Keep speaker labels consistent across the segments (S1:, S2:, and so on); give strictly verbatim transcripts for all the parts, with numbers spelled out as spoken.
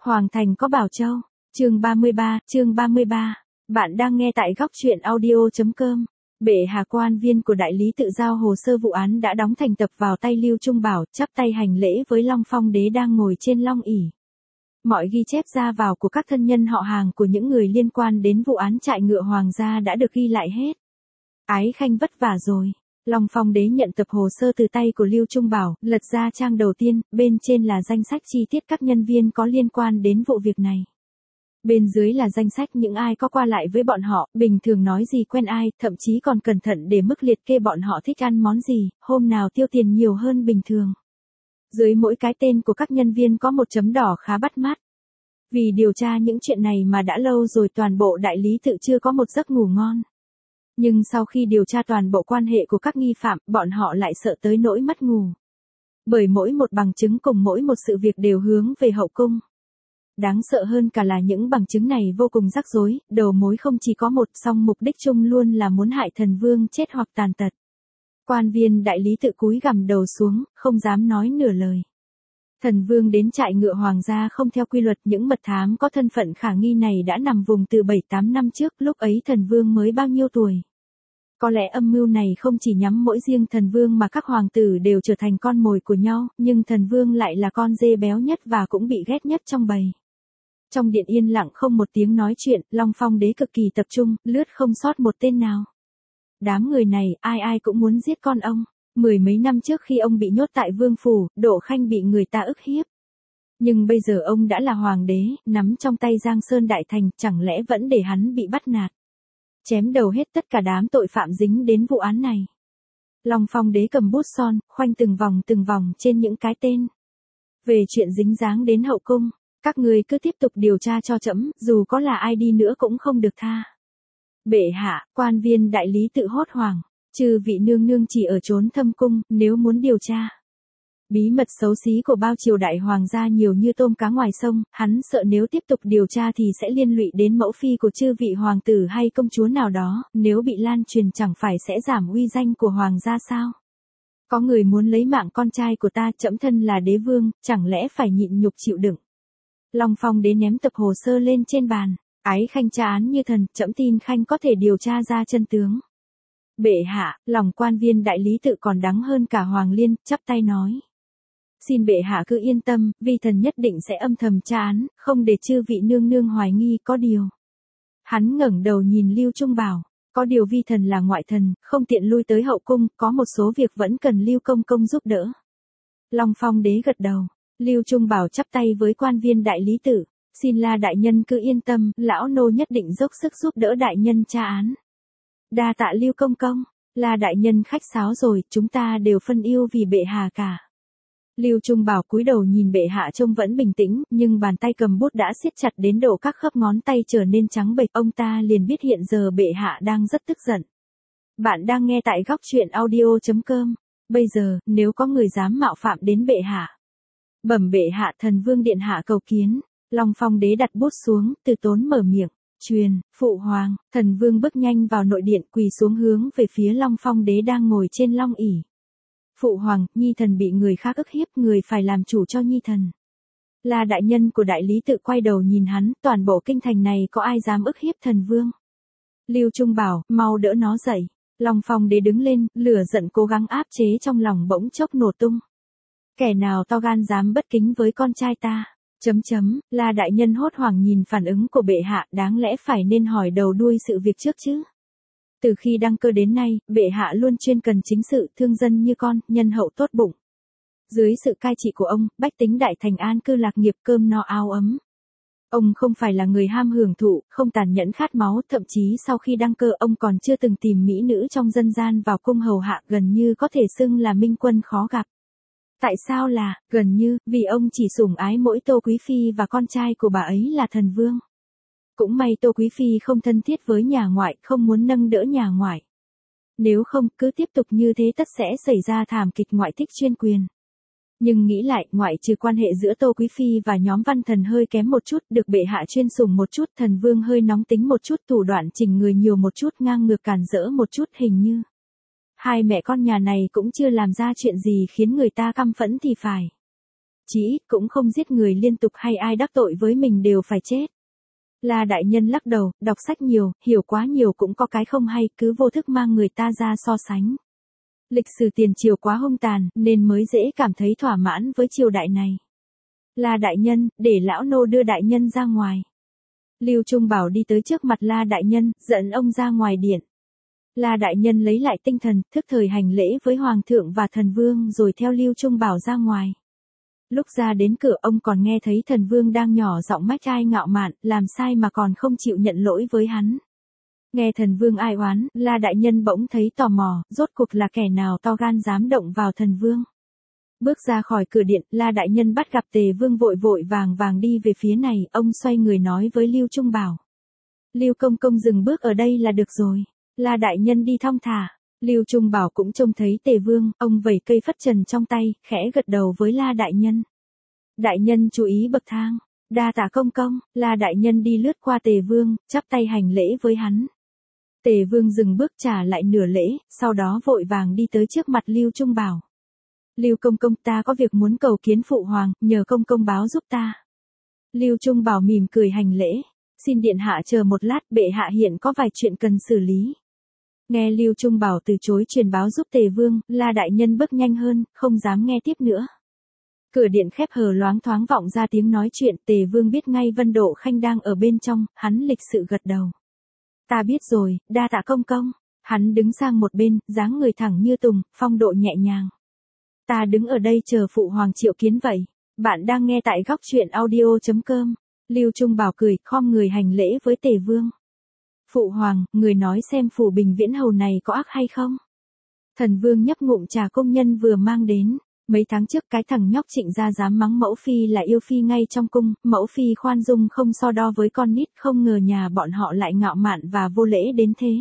S1: Hoàng thành có Bảo Châu. Chương ba mươi ba, chương ba mươi ba. Bạn đang nghe tại góc truyện audio chấm com. Bệ hạ quan viên của đại lý tự giao hồ sơ vụ án đã đóng thành tập vào tay Lưu Trung Bảo, chắp tay hành lễ với Long Phong đế đang ngồi trên long ỷ. Mọi ghi chép ra vào của các thân nhân họ hàng của những người liên quan đến vụ án trại ngựa hoàng gia đã được ghi lại hết. Ái khanh vất vả rồi. Long Phong đế nhận tập hồ sơ từ tay của Lưu Trung Bảo, lật ra trang đầu tiên, bên trên là danh sách chi tiết các nhân viên có liên quan đến vụ việc này. Bên dưới là danh sách những ai có qua lại với bọn họ, bình thường nói gì quen ai, thậm chí còn cẩn thận để mức liệt kê bọn họ thích ăn món gì, hôm nào tiêu tiền nhiều hơn bình thường. Dưới mỗi cái tên của các nhân viên có một chấm đỏ khá bắt mắt. Vì điều tra những chuyện này mà đã lâu rồi toàn bộ đại lý tự chưa có một giấc ngủ ngon. Nhưng sau khi điều tra toàn bộ quan hệ của các nghi phạm, bọn họ lại sợ tới nỗi mất ngủ. Bởi mỗi một bằng chứng cùng mỗi một sự việc đều hướng về hậu cung. Đáng sợ hơn cả là những bằng chứng này vô cùng rắc rối, đầu mối không chỉ có một, song mục đích chung luôn là muốn hại thần vương chết hoặc tàn tật. Quan viên đại lý tự cúi gằm đầu xuống, không dám nói nửa lời. Thần vương đến trại ngựa hoàng gia không theo quy luật, những mật thám có thân phận khả nghi này đã nằm vùng từ bảy tám năm trước, lúc ấy thần vương mới bao nhiêu tuổi. Có lẽ âm mưu này không chỉ nhắm mỗi riêng thần vương mà các hoàng tử đều trở thành con mồi của nhau, nhưng thần vương lại là con dê béo nhất và cũng bị ghét nhất trong bầy. Trong điện yên lặng không một tiếng nói chuyện, Long Phong đế cực kỳ tập trung, lướt không sót một tên nào. Đám người này, ai ai cũng muốn giết con ông. Mười mấy năm trước khi ông bị nhốt tại vương phủ, Độ Khanh bị người ta ức hiếp. Nhưng bây giờ ông đã là hoàng đế, nắm trong tay Giang Sơn Đại Thành, chẳng lẽ vẫn để hắn bị bắt nạt. Chém đầu hết tất cả đám tội phạm dính đến vụ án này. Long Phong đế cầm bút son, khoanh từng vòng từng vòng trên những cái tên. Về chuyện dính dáng đến hậu cung, các người cứ tiếp tục điều tra cho trẫm, dù có là ai đi nữa cũng không được tha. Bệ hạ, quan viên đại lý tự hốt hoảng. Chư vị nương nương chỉ ở trốn thâm cung, nếu muốn điều tra bí mật xấu xí của bao triều đại hoàng gia nhiều như tôm cá ngoài sông, hắn sợ nếu tiếp tục điều tra thì sẽ liên lụy đến mẫu phi của chư vị hoàng tử hay công chúa nào đó, nếu bị lan truyền chẳng phải sẽ giảm uy danh của hoàng gia sao? Có người muốn lấy mạng con trai của ta, trẫm thân là đế vương, chẳng lẽ phải nhịn nhục chịu đựng? Long Phong đế ném tập hồ sơ lên trên bàn, ái khanh tra án như thần, trẫm tin khanh có thể điều tra ra chân tướng. Bệ hạ, lòng quan viên đại lý tự còn đắng hơn cả Hoàng Liên, chắp tay nói. Xin bệ hạ cứ yên tâm, vi thần nhất định sẽ âm thầm tra án, không để chư vị nương nương hoài nghi có điều. Hắn ngẩng đầu nhìn Lưu Trung Bảo, có điều vi thần là ngoại thần, không tiện lui tới hậu cung, có một số việc vẫn cần Lưu công công giúp đỡ. Long Phong đế gật đầu, Lưu Trung Bảo chắp tay với quan viên đại lý tự, xin La đại nhân cứ yên tâm, lão nô nhất định dốc sức giúp đỡ đại nhân tra án. Đa tạ Lưu công công, La đại nhân khách sáo rồi, chúng ta đều phân yêu vì bệ hạ cả. Lưu Trung Bảo cúi đầu nhìn bệ hạ trông vẫn bình tĩnh, nhưng bàn tay cầm bút đã siết chặt đến độ các khớp ngón tay trở nên trắng bệch, ông ta liền biết hiện giờ bệ hạ đang rất tức giận. Bạn đang nghe tại góc truyện audio chấm com. Bây giờ, nếu có người dám mạo phạm đến bệ hạ, bẩm bệ hạ, thần vương điện hạ cầu kiến. Long Phong đế đặt bút xuống, từ tốn mở miệng. Truyền, phụ hoàng, thần vương bước nhanh vào nội điện, quỳ xuống hướng về phía Long Phong đế đang ngồi trên long ỷ. Phụ hoàng, nhi thần bị người khác ức hiếp, người phải làm chủ cho nhi thần. Là đại nhân của đại lý tự quay đầu nhìn hắn, toàn bộ kinh thành này có ai dám ức hiếp thần vương? Lưu Trung Bảo, mau đỡ nó dậy. Long Phong đế đứng lên, lửa giận cố gắng áp chế trong lòng bỗng chốc nổ tung. Kẻ nào to gan dám bất kính với con trai ta? Chấm chấm, La đại nhân hốt hoảng nhìn phản ứng của bệ hạ, đáng lẽ phải nên hỏi đầu đuôi sự việc trước chứ. Từ khi đăng cơ đến nay, bệ hạ luôn chuyên cần chính sự, thương dân như con, nhân hậu tốt bụng. Dưới sự cai trị của ông, bách tính đại thành an cư lạc nghiệp, cơm no áo ấm. Ông không phải là người ham hưởng thụ, không tàn nhẫn khát máu, thậm chí sau khi đăng cơ ông còn chưa từng tìm mỹ nữ trong dân gian vào cung hầu hạ, gần như có thể xưng là minh quân khó gặp. Tại sao là, gần như, vì ông chỉ sủng ái mỗi Tô Quý Phi và con trai của bà ấy là thần vương. Cũng may Tô Quý Phi không thân thiết với nhà ngoại, không muốn nâng đỡ nhà ngoại. Nếu không, cứ tiếp tục như thế tất sẽ xảy ra thảm kịch ngoại thích chuyên quyền. Nhưng nghĩ lại, ngoại trừ quan hệ giữa Tô Quý Phi và nhóm văn thần hơi kém một chút, được bệ hạ chuyên sủng một chút, thần vương hơi nóng tính một chút, thủ đoạn chỉnh người nhiều một chút, ngang ngược càn rỡ một chút, hình như hai mẹ con nhà này cũng chưa làm ra chuyện gì khiến người ta căm phẫn thì phải. Chí ít cũng không giết người liên tục hay ai đắc tội với mình đều phải chết. La đại nhân lắc đầu, đọc sách nhiều, hiểu quá nhiều cũng có cái không hay, cứ vô thức mang người ta ra so sánh. Lịch sử tiền triều quá hung tàn, nên mới dễ cảm thấy thỏa mãn với triều đại này. La đại nhân, để lão nô đưa đại nhân ra ngoài. Lưu Trung Bảo đi tới trước mặt La đại nhân, dẫn ông ra ngoài điện. La đại nhân lấy lại tinh thần, thức thời hành lễ với hoàng thượng và thần vương rồi theo Lưu Trung Bảo ra ngoài. Lúc ra đến cửa ông còn nghe thấy thần vương đang nhỏ giọng mách ai ngạo mạn, làm sai mà còn không chịu nhận lỗi với hắn. Nghe thần vương ai oán, La đại nhân bỗng thấy tò mò, rốt cuộc là kẻ nào to gan dám động vào thần vương. Bước ra khỏi cửa điện, La đại nhân bắt gặp Tề Vương vội vội vàng vàng đi về phía này, ông xoay người nói với Lưu Trung Bảo. Lưu công công dừng bước ở đây là được rồi. La đại nhân đi thong thả. Lưu Trung Bảo cũng trông thấy Tề Vương, ông vẩy cây phất trần trong tay, khẽ gật đầu với La đại nhân. Đại nhân chú ý bậc thang. Đa tạ công công. La đại nhân đi lướt qua Tề Vương, chắp tay hành lễ với hắn. Tề Vương dừng bước trả lại nửa lễ, sau đó vội vàng đi tới trước mặt Lưu Trung Bảo. Lưu công công, ta có việc muốn cầu kiến phụ hoàng, nhờ công công báo giúp ta. Lưu Trung Bảo mỉm cười hành lễ. Xin điện hạ chờ một lát, bệ hạ hiện có vài chuyện cần xử lý. Nghe Lưu Trung Bảo từ chối truyền báo giúp Tề Vương, La đại nhân bước nhanh hơn, không dám nghe tiếp nữa. Cửa điện khép hờ loáng thoáng vọng ra tiếng nói chuyện, Tề Vương biết ngay Vân Độ Khanh đang ở bên trong, hắn lịch sự gật đầu. Ta biết rồi, đa tạ công công. Hắn đứng sang một bên, dáng người thẳng như tùng, phong độ nhẹ nhàng. Ta đứng ở đây chờ phụ hoàng triệu kiến vậy. Bạn đang nghe tại góc truyện audio chấm com. Lưu Trung Bảo cười, khom người hành lễ với Tề Vương. Phụ hoàng, người nói xem phủ Bình Viễn Hầu này có ác hay không? Thần Vương nhấp ngụm trà công nhân vừa mang đến. Mấy tháng trước cái thằng nhóc Trịnh gia dám mắng mẫu phi là yêu phi ngay trong cung, mẫu phi khoan dung không so đo với con nít, không ngờ nhà bọn họ lại ngạo mạn và vô lễ đến thế.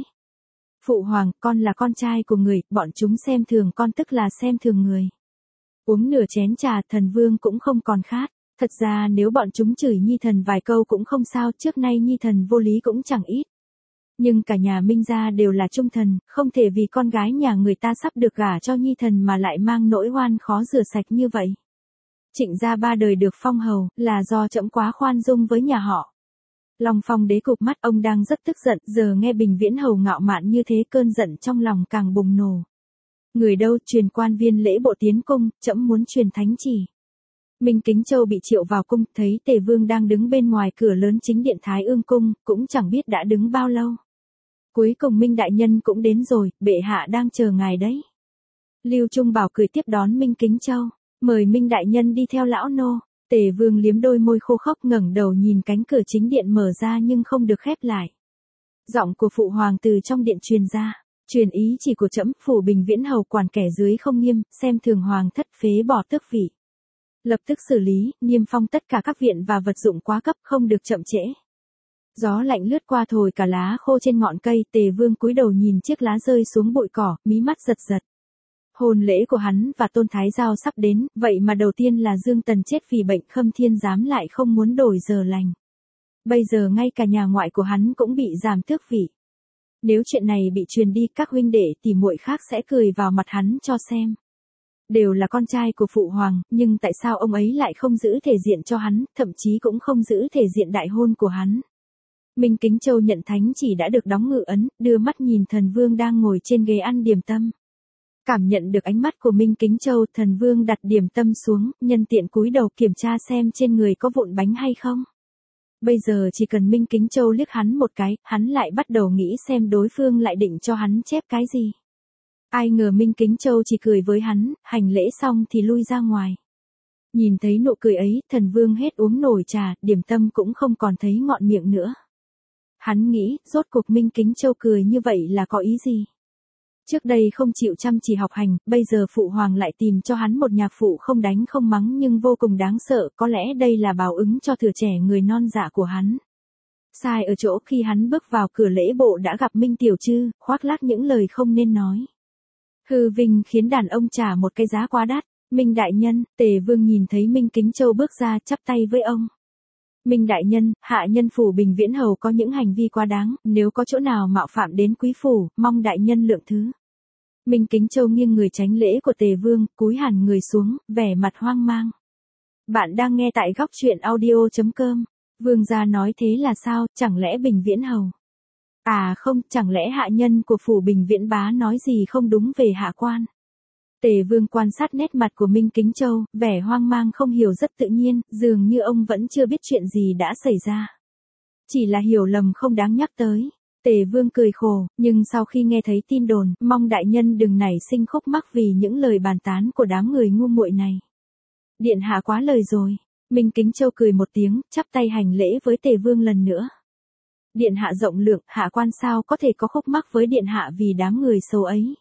S1: Phụ hoàng, con là con trai của người, bọn chúng xem thường con tức là xem thường người. Uống nửa chén trà, Thần Vương cũng không còn khát. Thật ra nếu bọn chúng chửi Nhi thần vài câu cũng không sao, trước nay Nhi thần vô lý cũng chẳng ít. Nhưng cả nhà Minh gia đều là trung thần, không thể vì con gái nhà người ta sắp được gả cho Nhi thần mà lại mang nỗi oan khó rửa sạch như vậy. Trịnh gia ba đời được phong hầu, là do trẫm quá khoan dung với nhà họ. Long Phong đế cụp mắt, ông đang rất tức giận, giờ nghe Bình Viễn Hầu ngạo mạn như thế cơn giận trong lòng càng bùng nổ. Người đâu, truyền quan viên lễ bộ tiến cung, trẫm muốn truyền thánh chỉ. Minh Kính Châu bị triệu vào cung, thấy Tề Vương đang đứng bên ngoài cửa lớn chính điện Thái Ương cung, cũng chẳng biết đã đứng bao lâu. Cuối cùng Minh đại nhân cũng đến rồi, bệ hạ đang chờ ngài đấy. Lưu Trung Bảo cười tiếp đón Minh Kính Châu, mời Minh đại nhân đi theo lão nô. Tề Vương liếm đôi môi khô khốc ngẩng đầu nhìn cánh cửa chính điện mở ra nhưng không được khép lại. Giọng của phụ hoàng từ trong điện truyền ra, truyền ý chỉ của trẫm, phủ Bình Viễn Hầu quản kẻ dưới không nghiêm, xem thường hoàng thất, phế bỏ tước vị. Lập tức xử lý, niêm phong tất cả các viện và vật dụng quá cấp, không được chậm trễ. Gió lạnh lướt qua thổi cả lá khô trên ngọn cây, Tề Vương cúi đầu nhìn chiếc lá rơi xuống bụi cỏ, mí mắt giật giật. Hôn lễ của hắn và Tôn Thái Giao sắp đến, vậy mà đầu tiên là Dương Tần chết vì bệnh, Khâm Thiên Giám lại không muốn đổi giờ lành. Bây giờ ngay cả nhà ngoại của hắn cũng bị giảm tước vị. Nếu chuyện này bị truyền đi, các huynh đệ tỉ muội khác sẽ cười vào mặt hắn cho xem. Đều là con trai của phụ hoàng, nhưng tại sao ông ấy lại không giữ thể diện cho hắn, thậm chí cũng không giữ thể diện đại hôn của hắn. Minh Kính Châu nhận thánh chỉ đã được đóng ngự ấn, đưa mắt nhìn Thần Vương đang ngồi trên ghế ăn điểm tâm. Cảm nhận được ánh mắt của Minh Kính Châu, Thần Vương đặt điểm tâm xuống, nhân tiện cúi đầu kiểm tra xem trên người có vụn bánh hay không. Bây giờ chỉ cần Minh Kính Châu liếc hắn một cái, hắn lại bắt đầu nghĩ xem đối phương lại định cho hắn chép cái gì. Ai ngờ Minh Kính Châu chỉ cười với hắn, hành lễ xong thì lui ra ngoài. Nhìn thấy nụ cười ấy, Thần Vương hết uống nổi trà, điểm tâm cũng không còn thấy ngọn miệng nữa. Hắn nghĩ, rốt cuộc Minh Kính Châu cười như vậy là có ý gì? Trước đây không chịu chăm chỉ học hành, bây giờ phụ hoàng lại tìm cho hắn một nhạc phụ không đánh không mắng nhưng vô cùng đáng sợ, có lẽ đây là báo ứng cho thừa trẻ người non dạ của hắn. Sai ở chỗ khi hắn bước vào cửa lễ bộ đã gặp Minh Tiểu Trư, khoác lác những lời không nên nói. Hư vinh khiến đàn ông trả một cái giá quá đắt. Minh đại nhân, Tề Vương nhìn thấy Minh Kính Châu bước ra, chắp tay với ông. Minh đại nhân, hạ nhân phủ Bình Viễn Hầu có những hành vi quá đáng, nếu có chỗ nào mạo phạm đến quý phủ, mong đại nhân lượng thứ. Minh Kính Châu nghiêng người tránh lễ của Tề Vương, cúi hẳn người xuống, vẻ mặt hoang mang. Bạn đang nghe tại góc chuyện audio chấm com. Vương gia nói thế là sao, chẳng lẽ Bình Viễn hầu? À không, chẳng lẽ hạ nhân của phủ Bình Viễn bá nói gì không đúng về hạ quan? Tề Vương quan sát nét mặt của Minh Kính Châu, vẻ hoang mang không hiểu rất tự nhiên, dường như ông vẫn chưa biết chuyện gì đã xảy ra. Chỉ là hiểu lầm không đáng nhắc tới. Tề Vương cười khổ, nhưng sau khi nghe thấy tin đồn, mong đại nhân đừng nảy sinh khúc mắc vì những lời bàn tán của đám người ngu muội này. Điện hạ quá lời rồi. Minh Kính Châu cười một tiếng, chắp tay hành lễ với Tề Vương lần nữa. Điện hạ rộng lượng, hạ quan sao có thể có khúc mắc với điện hạ vì đám người xấu ấy.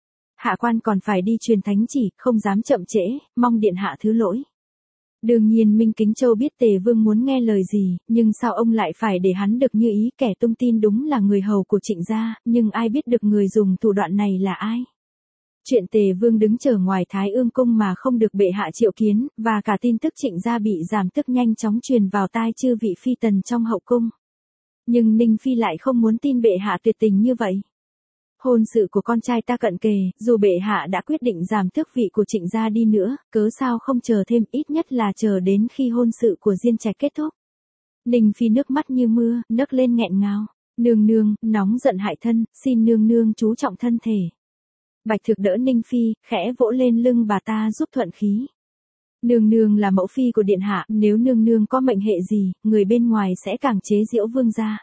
S1: Hạ quan còn phải đi truyền thánh chỉ, không dám chậm trễ, mong điện hạ thứ lỗi. Đương nhiên Minh Kính Châu biết Tề Vương muốn nghe lời gì, nhưng sao ông lại phải để hắn được như ý, kẻ tung tin đúng là người hầu của Trịnh gia, nhưng ai biết được người dùng thủ đoạn này là ai. Chuyện Tề Vương đứng chờ ngoài Thái Ương cung mà không được bệ hạ triệu kiến, và cả tin tức Trịnh gia bị giảm tước nhanh chóng truyền vào tai chư vị phi tần trong hậu cung. Nhưng Ninh Phi lại không muốn tin bệ hạ tuyệt tình như vậy. Hôn sự của con trai ta cận kề, dù bệ hạ đã quyết định giảm tước vị của Trịnh gia đi nữa, cớ sao không chờ thêm, ít nhất là chờ đến khi hôn sự của Diên Trạch kết thúc. Ninh Phi nước mắt như mưa, nấc lên nghẹn ngào. Nương nương, nóng giận hại thân, xin nương nương chú trọng thân thể. Bạch Thực đỡ Ninh Phi, khẽ vỗ lên lưng bà ta giúp thuận khí. Nương nương là mẫu phi của điện hạ, nếu nương nương có mệnh hệ gì, người bên ngoài sẽ càng chế giễu vương gia.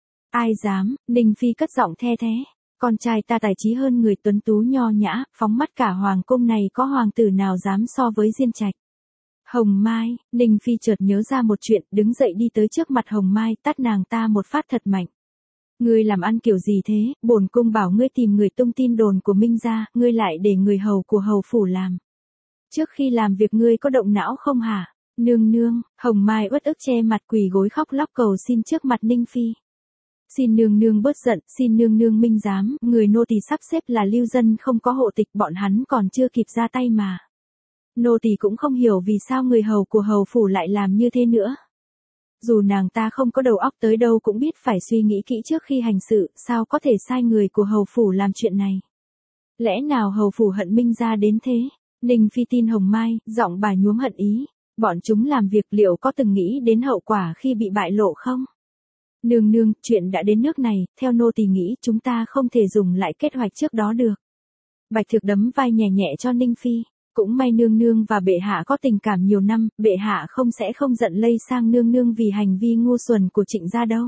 S1: Ai dám, Ninh Phi cất giọng the thế. Con trai ta tài trí hơn người, tuấn tú nho nhã, phóng mắt cả hoàng cung này có hoàng tử nào dám so với Diên Trạch. Hồng Mai, Ninh Phi chợt nhớ ra một chuyện, đứng dậy đi tới trước mặt Hồng Mai, tát nàng ta một phát thật mạnh. Ngươi làm ăn kiểu gì thế, bổn cung bảo ngươi tìm người tung tin đồn của Minh gia, ngươi lại để người hầu của hầu phủ làm. Trước khi làm việc ngươi có động não không hả? Nương nương, Hồng Mai uất ức che mặt quỳ gối khóc lóc cầu xin trước mặt Ninh Phi. Xin nương nương bớt giận, xin nương nương minh giám, người nô tỳ sắp xếp là lưu dân không có hộ tịch, bọn hắn còn chưa kịp ra tay mà. Nô tỳ cũng không hiểu vì sao người hầu của hầu phủ lại làm như thế nữa. Dù nàng ta không có đầu óc tới đâu cũng biết phải suy nghĩ kỹ trước khi hành sự, sao có thể sai người của hầu phủ làm chuyện này. Lẽ nào hầu phủ hận Minh gia đến thế? Ninh Phi tin Hồng Mai, giọng bà nhuốm hận ý. Bọn chúng làm việc liệu có từng nghĩ đến hậu quả khi bị bại lộ không? Nương nương, chuyện đã đến nước này, theo nô tỳ nghĩ chúng ta không thể dùng lại kế hoạch trước đó được. Bạch Thực đấm vai nhẹ nhẹ cho Ninh Phi. Cũng may nương nương và bệ hạ có tình cảm nhiều năm, bệ hạ không sẽ không giận lây sang nương nương vì hành vi ngu xuẩn của Trịnh gia đâu.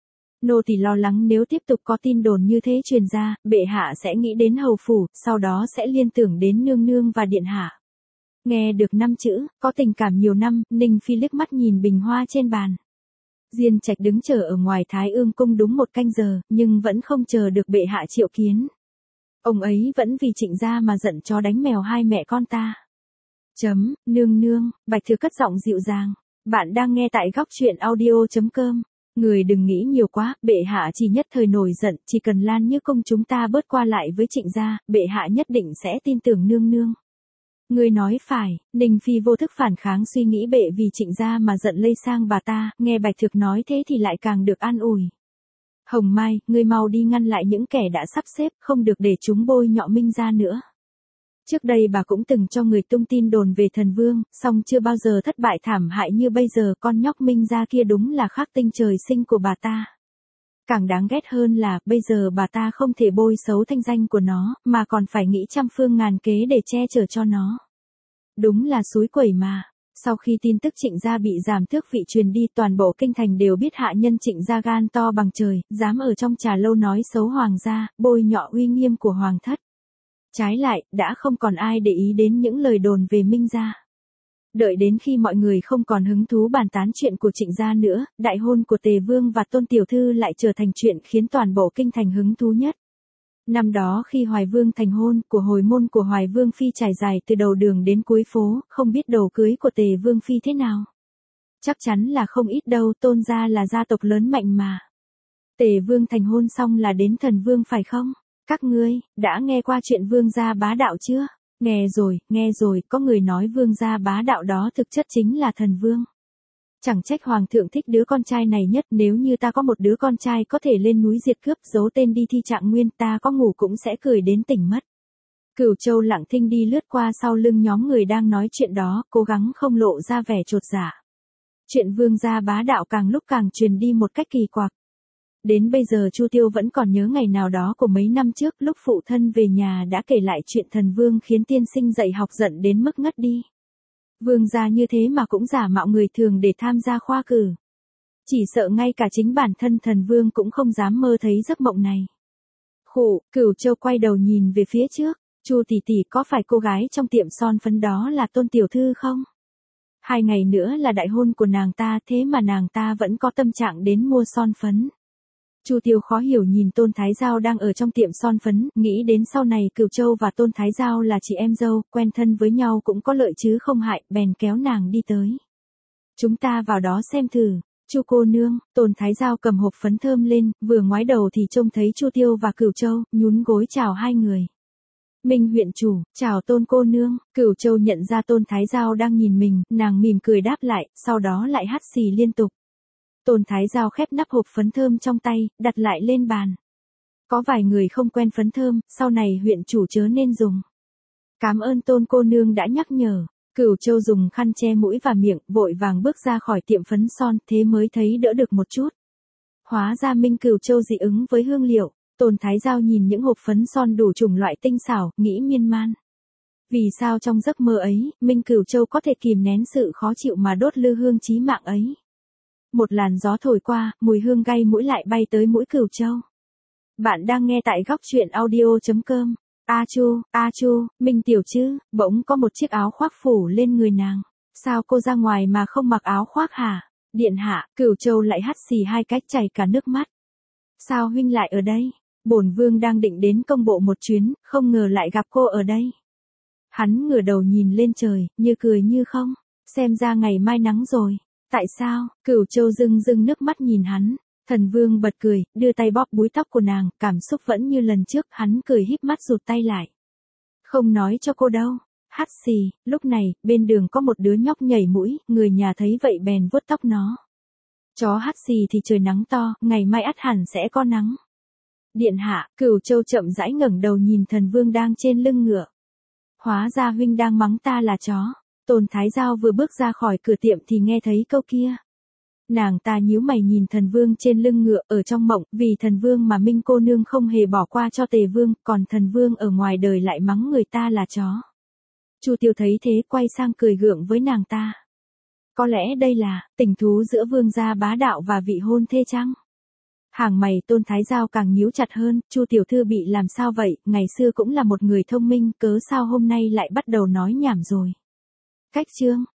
S1: Nô tỳ lo lắng nếu tiếp tục có tin đồn như thế truyền ra, bệ hạ sẽ nghĩ đến hầu phủ, sau đó sẽ liên tưởng đến nương nương và điện hạ. Nghe được năm chữ, có tình cảm nhiều năm, Ninh Phi liếc mắt nhìn bình hoa trên bàn. Diên Trạch đứng chờ ở ngoài Thái Ương cung đúng một canh giờ, nhưng vẫn không chờ được bệ hạ triệu kiến. Ông ấy vẫn vì Trịnh gia mà giận chó đánh mèo hai mẹ con ta. Chấm, nương nương, Bạch Thực cất giọng dịu dàng. Bạn đang nghe tại góc chuyện audio chấm com. Người đừng nghĩ nhiều quá, bệ hạ chỉ nhất thời nổi giận, chỉ cần Lan Như công chúng ta bớt qua lại với Trịnh gia, bệ hạ nhất định sẽ tin tưởng nương nương. Người nói phải, Ninh Phi vô thức phản kháng suy nghĩ bệ vì Trịnh gia mà giận lây sang bà ta, nghe Bạch Thực nói thế thì lại càng được an ủi. Hồng Mai, ngươi mau đi ngăn lại những kẻ đã sắp xếp, không được để chúng bôi nhọ Minh gia nữa. Trước đây bà cũng từng cho người tung tin đồn về thần vương, song chưa bao giờ thất bại thảm hại như bây giờ, con nhóc Minh gia kia đúng là khắc tinh trời sinh của bà ta. Càng đáng ghét hơn là, bây giờ bà ta không thể bôi xấu thanh danh của nó, mà còn phải nghĩ trăm phương ngàn kế để che chở cho nó. Đúng là xúi quẩy mà. Sau khi tin tức Trịnh gia bị giảm tước vị truyền đi, toàn bộ kinh thành đều biết hạ nhân Trịnh gia gan to bằng trời, dám ở trong trà lâu nói xấu hoàng gia, bôi nhọ uy nghiêm của hoàng thất. Trái lại, đã không còn ai để ý đến những lời đồn về Minh gia. Đợi đến khi mọi người không còn hứng thú bàn tán chuyện của Trịnh gia nữa, đại hôn của Tề Vương và Tôn Tiểu Thư lại trở thành chuyện khiến toàn bộ kinh thành hứng thú nhất. Năm đó khi Hoài Vương thành hôn, của hồi môn của Hoài Vương Phi trải dài từ đầu đường đến cuối phố, không biết đầu cưới của Tề Vương Phi thế nào. Chắc chắn là không ít đâu, Tôn gia là gia tộc lớn mạnh mà. Tề Vương thành hôn xong là đến thần vương phải không? Các ngươi, đã nghe qua chuyện vương gia bá đạo chưa? Nghe rồi, nghe rồi, có người nói vương gia bá đạo đó thực chất chính là thần vương. Chẳng trách hoàng thượng thích đứa con trai này nhất, nếu như ta có một đứa con trai có thể lên núi diệt cướp, giấu tên đi thi trạng nguyên, ta có ngủ cũng sẽ cười đến tỉnh mất. Cửu Châu lặng thinh đi lướt qua sau lưng nhóm người đang nói chuyện đó, cố gắng không lộ ra vẻ chột dạ. Chuyện vương gia bá đạo càng lúc càng truyền đi một cách kỳ quặc. Đến bây giờ Chu Tiêu vẫn còn nhớ ngày nào đó của mấy năm trước, lúc phụ thân về nhà đã kể lại chuyện thần vương khiến tiên sinh dạy học giận đến mức ngất đi. Vương gia như thế mà cũng giả mạo người thường để tham gia khoa cử. Chỉ sợ ngay cả chính bản thân thần vương cũng không dám mơ thấy giấc mộng này. Khụ, Cửu Châu quay đầu nhìn về phía trước. Chu tỷ tỷ, có phải cô gái trong tiệm son phấn đó là Tôn tiểu thư không? Hai ngày nữa là đại hôn của nàng ta, thế mà nàng ta vẫn có tâm trạng đến mua son phấn. Chu Tiêu khó hiểu nhìn Tôn Thái Giao đang ở trong tiệm son phấn, nghĩ đến sau này Cửu Châu và Tôn Thái Giao là chị em dâu, quen thân với nhau cũng có lợi chứ không hại, bèn kéo nàng đi tới. Chúng ta vào đó xem thử. Chu cô nương. Tôn Thái Giao cầm hộp phấn thơm lên, vừa ngoái đầu thì trông thấy Chu Tiêu và Cửu Châu, nhún gối chào hai người. Minh huyện chủ, chào Tôn cô nương. Cửu Châu nhận ra Tôn Thái Giao đang nhìn mình, nàng mỉm cười đáp lại, sau đó lại hắt xì liên tục. Tôn Thái Giao khép nắp hộp phấn thơm trong tay, đặt lại lên bàn. Có vài người không quen phấn thơm, sau này huyện chủ chớ nên dùng. Cảm ơn Tôn cô nương đã nhắc nhở. Cửu Châu dùng khăn che mũi và miệng, vội vàng bước ra khỏi tiệm phấn son, thế mới thấy đỡ được một chút. Hóa ra Minh Cửu Châu dị ứng với hương liệu. Tôn Thái Giao nhìn những hộp phấn son đủ chủng loại tinh xảo, nghĩ miên man. Vì sao trong giấc mơ ấy, Minh Cửu Châu có thể kìm nén sự khó chịu mà đốt lư hương chí mạng ấy? Một làn gió thổi qua, mùi hương gay mũi lại bay tới mũi Cửu Châu. Bạn đang nghe tại góc truyện audio chấm com. A Chu, A Chu, Minh tiểu chứ, bỗng có một chiếc áo khoác phủ lên người nàng. Sao cô ra ngoài mà không mặc áo khoác hả? Điện hạ, Cửu Châu lại hắt xì hai cách chảy cả nước mắt. Sao huynh lại ở đây? Bổn vương đang định đến công bộ một chuyến, không ngờ lại gặp cô ở đây. Hắn ngửa đầu nhìn lên trời, như cười như không. Xem ra ngày mai nắng rồi. Tại sao? Cửu Châu rưng rưng nước mắt nhìn hắn. Thần vương bật cười, đưa tay bóp búi tóc của nàng, cảm xúc vẫn như lần trước, hắn cười híp mắt rụt tay lại. Không nói cho cô đâu. Hắt xì, lúc này, bên đường có một đứa nhóc nhảy mũi, người nhà thấy vậy bèn vuốt tóc nó. Chó hắt xì thì trời nắng to, ngày mai ắt hẳn sẽ có nắng. Điện hạ, Cửu Châu chậm rãi ngẩng đầu nhìn thần vương đang trên lưng ngựa. Hóa ra huynh đang mắng ta là chó. Tôn Thái Giao vừa bước ra khỏi cửa tiệm thì nghe thấy câu kia. Nàng ta nhíu mày nhìn thần vương trên lưng ngựa, ở trong mộng, vì thần vương mà Minh cô nương không hề bỏ qua cho Tề vương, còn thần vương ở ngoài đời lại mắng người ta là chó. Chu Tiêu thấy thế quay sang cười gượng với nàng ta. Có lẽ đây là tình thú giữa vương gia bá đạo và vị hôn thê chăng? Hàng mày Tôn Thái Giao càng nhíu chặt hơn, Chu tiểu thư bị làm sao vậy, ngày xưa cũng là một người thông minh, cớ sao hôm nay lại bắt đầu nói nhảm rồi. Cách chương